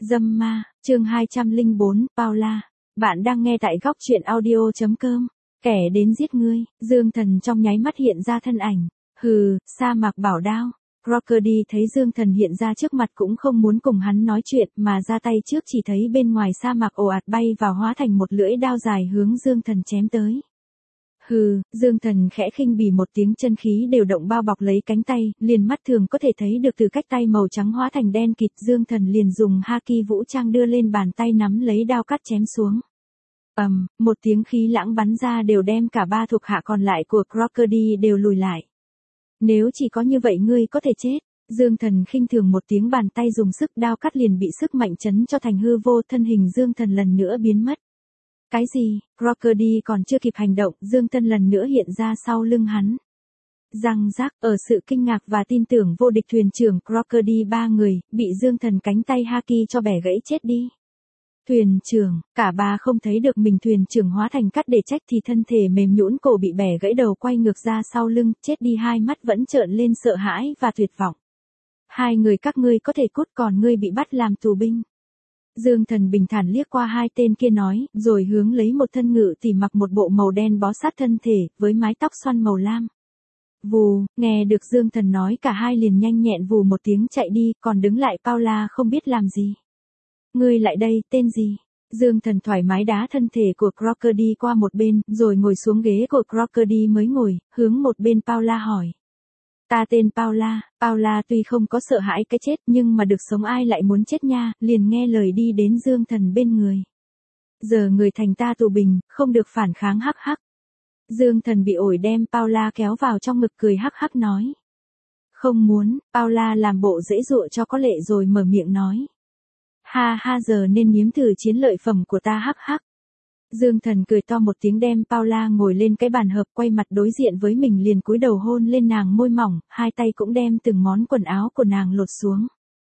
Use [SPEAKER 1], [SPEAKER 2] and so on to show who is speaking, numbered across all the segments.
[SPEAKER 1] Dâm ma, chương 204, Paula. Bạn đang nghe tại góc truyện audio.com. Kẻ đến giết ngươi, Dương Thần trong nháy mắt hiện ra thân ảnh. Hừ, sa mạc bảo đao. Crocodile thấy Dương Thần hiện ra trước mặt cũng không muốn cùng hắn nói chuyện mà ra tay trước, chỉ thấy bên ngoài sa mạc ồ ạt bay vào hóa thành một lưỡi đao dài hướng Dương Thần chém tới. Hừ, Dương Thần khẽ khinh bỉ một tiếng, chân khí đều động bao bọc lấy cánh tay, liền mắt thường có thể thấy được từ cách tay màu trắng hóa thành đen kịt. Dương Thần liền dùng haki vũ trang đưa lên bàn tay nắm lấy đao cắt chém xuống. Một tiếng khí lãng bắn ra đều đem cả ba thuộc hạ còn lại của Crocodile đều lùi lại. Nếu chỉ có như vậy ngươi có thể chết. Dương Thần khinh thường một tiếng, bàn tay dùng sức, đao cắt liền bị sức mạnh chấn cho thành hư vô, thân hình Dương Thần lần nữa biến mất. Cái gì? Crocodile còn chưa kịp hành động, Dương Thần lần nữa hiện ra sau lưng hắn. Răng rác, ở sự kinh ngạc và tin tưởng vô địch, thuyền trưởng Crocodile ba người bị Dương Thần cánh tay haki cho bẻ gãy chết đi. Thuyền trưởng, cả ba không thấy được mình thuyền trưởng hóa thành cát để trách thì thân thể mềm nhũn, cổ bị bẻ gãy, đầu quay ngược ra sau lưng, chết đi, hai mắt vẫn trợn lên sợ hãi và tuyệt vọng. Hai người các ngươi có thể cút, còn ngươi bị bắt làm tù binh. Dương Thần bình thản liếc qua hai tên kia nói, rồi hướng lấy một thân ngự tỷ mặc một bộ màu đen bó sát thân thể, với mái tóc xoăn màu lam. Vù, nghe được Dương Thần nói, cả hai liền nhanh nhẹn vù một tiếng chạy đi, còn đứng lại Paula không biết làm gì. Ngươi lại đây, tên gì? Dương Thần thoải mái đá thân thể của Crocodile qua một bên, rồi ngồi xuống ghế của Crocodile mới ngồi, hướng một bên Paula hỏi. Ta tên Paula. Paula tuy không có sợ hãi cái chết, nhưng mà được sống ai lại muốn chết nha, liền nghe lời đi đến Dương Thần bên người. Giờ người thành ta tù binh, không được phản kháng, hắc hắc. Dương Thần bị ổi đem Paula kéo vào trong ngực, cười hắc hắc nói. Không muốn. Paula làm bộ dễ dụa cho có lệ rồi mở miệng nói. Ha ha, giờ nên nếm thử chiến lợi phẩm của ta, hắc hắc. Dương Thần cười to một tiếng, đem Paula ngồi lên cái bàn hợp, quay mặt đối diện với mình, liền cúi đầu hôn lên nàng môi mỏng, hai tay cũng đem từng món quần áo của nàng lột xuống.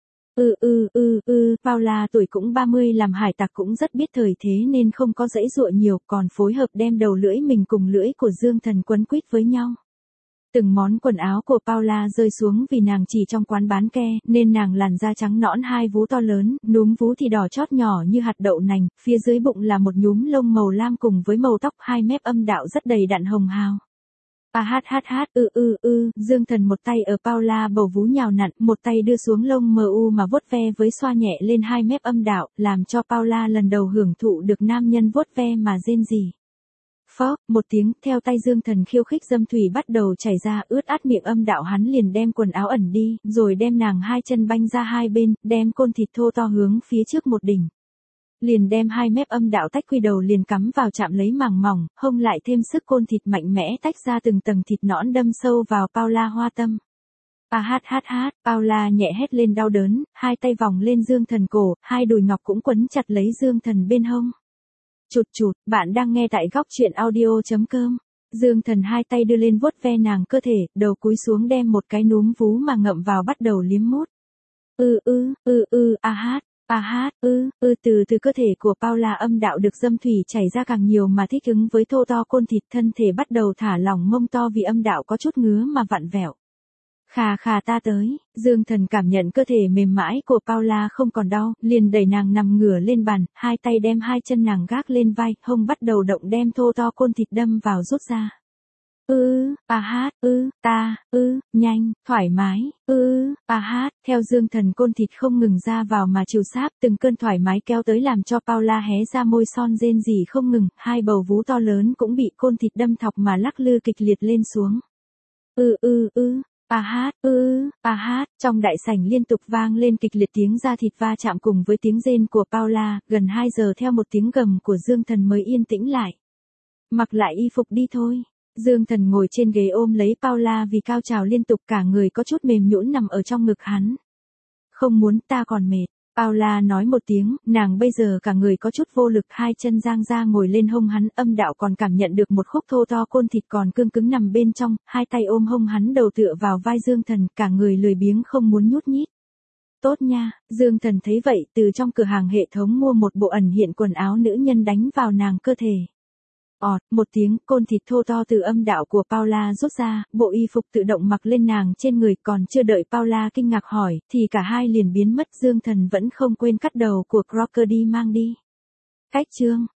[SPEAKER 1] Paula tuổi cũng 30, làm hải tặc cũng rất biết thời thế nên không có giãy giụa nhiều, còn phối hợp đem đầu lưỡi mình cùng lưỡi của Dương Thần quấn quýt với nhau. Từng món quần áo của Paula rơi xuống, vì nàng chỉ trong quán bán ke, nên nàng làn da trắng nõn, hai vú to lớn, núm vú thì đỏ chót nhỏ như hạt đậu nành, phía dưới bụng là một nhúm lông màu lam cùng với màu tóc, hai mép âm đạo rất đầy đặn hồng hào. Dương Thần một tay ở Paula bầu vú nhào nặn, một tay đưa xuống lông mu mà vuốt ve với, xoa nhẹ lên hai mép âm đạo, làm cho Paula lần đầu hưởng thụ được nam nhân vuốt ve mà rên rỉ. Phó, một tiếng, theo tay Dương Thần khiêu khích, dâm thủy bắt đầu chảy ra, ướt át miệng âm đạo, hắn liền đem quần áo ẩn đi, rồi đem nàng hai chân banh ra hai bên, đem côn thịt thô to hướng phía trước một đỉnh. Liền đem hai mép âm đạo tách, quy đầu liền cắm vào chạm lấy màng mỏng, hông lại thêm sức, côn thịt mạnh mẽ tách ra từng tầng thịt nõn đâm sâu vào Paula hoa tâm. Paula nhẹ hét lên đau đớn, hai tay vòng lên Dương Thần cổ, hai đùi ngọc cũng quấn chặt lấy Dương Thần bên hông. Chụt, bạn đang nghe tại góc truyện audio.com. Dương Thần hai tay đưa lên vuốt ve nàng cơ thể, đầu cúi xuống đem một cái núm vú mà ngậm vào, bắt đầu liếm mút. Từ cơ thể của Paula âm đạo được dâm thủy chảy ra càng nhiều mà thích ứng với thô to côn thịt, thân thể bắt đầu thả lỏng mông to vì âm đạo có chút ngứa mà vặn vẹo. Khà ta tới. Dương Thần cảm nhận cơ thể mềm mại của Paula không còn đau, liền đẩy nàng nằm ngửa lên bàn, hai tay đem hai chân nàng gác lên vai, hông bắt đầu động, đem thô to côn thịt đâm vào rút ra. Nhanh, thoải mái, theo Dương Thần côn thịt không ngừng ra vào mà chiều sáp, từng cơn thoải mái kéo tới làm cho Paula hé ra môi son rên rỉ không ngừng, hai bầu vú to lớn cũng bị côn thịt đâm thọc mà lắc lư kịch liệt lên xuống. Trong đại sảnh liên tục vang lên kịch liệt tiếng da thịt va chạm cùng với tiếng rên của Paula, gần 2 giờ theo một tiếng gầm của Dương Thần mới yên tĩnh lại. Mặc lại y phục đi thôi. Dương Thần ngồi trên ghế ôm lấy Paula vì cao trào liên tục, cả người có chút mềm nhũn nằm ở trong ngực hắn. Không muốn, ta còn mệt. Paula nói một tiếng, nàng bây giờ cả người có chút vô lực, hai chân giang ra ngồi lên hông hắn, âm đạo còn cảm nhận được một khúc thô to côn thịt còn cương cứng nằm bên trong, hai tay ôm hông hắn, đầu tựa vào vai Dương Thần, cả người lười biếng không muốn nhút nhít. Tốt nha. Dương Thần thấy vậy, từ trong cửa hàng hệ thống mua một bộ ẩn hiện quần áo nữ nhân đánh vào nàng cơ thể. Một tiếng, côn thịt thô to từ âm đạo của Paula rút ra, bộ y phục tự động mặc lên nàng trên người, còn chưa đợi Paula kinh ngạc hỏi, thì cả hai liền biến mất. Dương Thần vẫn không quên cắt đầu của Crocker đi mang đi. Cách chương